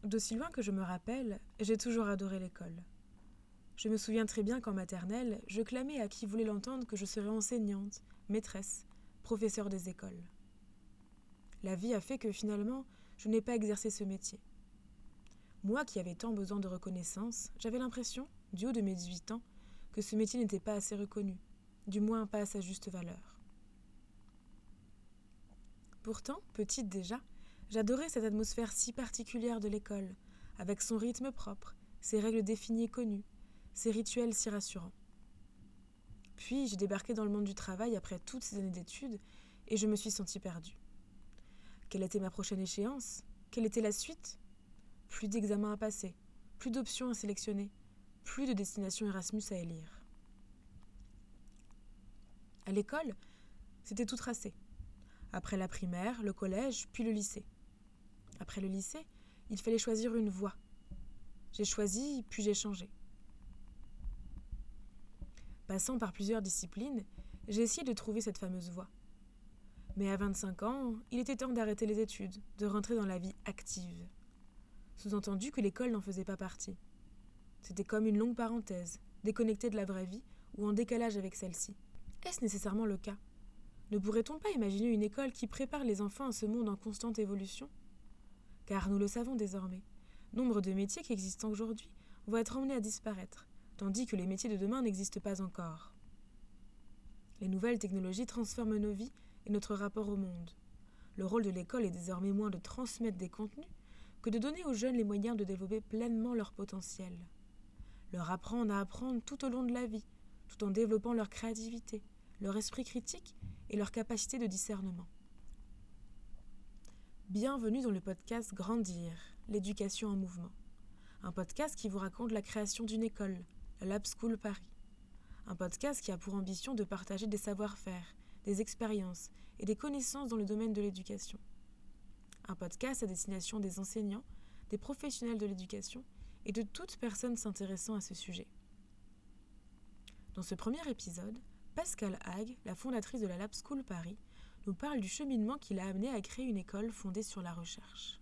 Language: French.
D'aussi loin que je me rappelle, j'ai toujours adoré l'école. Je me souviens très bien qu'en maternelle, je clamais à qui voulait l'entendre que je serais enseignante, maîtresse, professeure des écoles. La vie a fait que finalement, je n'ai pas exercé ce métier. Moi qui avais tant besoin de reconnaissance, j'avais l'impression, du haut de mes 18 ans, que ce métier n'était pas assez reconnu, du moins pas à sa juste valeur. Pourtant, petite déjà, j'adorais cette atmosphère si particulière de l'école, avec son rythme propre, ses règles définies et connues, ses rituels si rassurants. Puis, j'ai débarqué dans le monde du travail après toutes ces années d'études et je me suis sentie perdue. Quelle était ma prochaine échéance ? Quelle était la suite ? Plus d'examens à passer, plus d'options à sélectionner, plus de destinations Erasmus à élire. À l'école, c'était tout tracé. Après la primaire, le collège, puis le lycée. Après le lycée, il fallait choisir une voie. J'ai choisi, puis j'ai changé. Passant par plusieurs disciplines, j'ai essayé de trouver cette fameuse voie. Mais à 25 ans, il était temps d'arrêter les études, de rentrer dans la vie active. Sous-entendu que l'école n'en faisait pas partie. C'était comme une longue parenthèse, déconnectée de la vraie vie ou en décalage avec celle-ci. Est-ce nécessairement le cas ? Ne pourrait-on pas imaginer une école qui prépare les enfants à ce monde en constante évolution ? Car nous le savons désormais, nombre de métiers qui existent aujourd'hui vont être emmenés à disparaître, tandis que les métiers de demain n'existent pas encore. Les nouvelles technologies transforment nos vies et notre rapport au monde. Le rôle de l'école est désormais moins de transmettre des contenus que de donner aux jeunes les moyens de développer pleinement leur potentiel. Leur apprendre à apprendre tout au long de la vie, tout en développant leur créativité, leur esprit critique et leur capacité de discernement. Bienvenue dans le podcast Grandir, l'éducation en mouvement. Un podcast qui vous raconte la création d'une école, la Lab School Paris. Un podcast qui a pour ambition de partager des savoir-faire, des expériences et des connaissances dans le domaine de l'éducation. Un podcast à destination des enseignants, des professionnels de l'éducation et de toute personne s'intéressant à ce sujet. Dans ce premier épisode, Pascale Hague, la fondatrice de la Lab School Paris, nous parle du cheminement qui l'a amenée à créer une école fondée sur la recherche.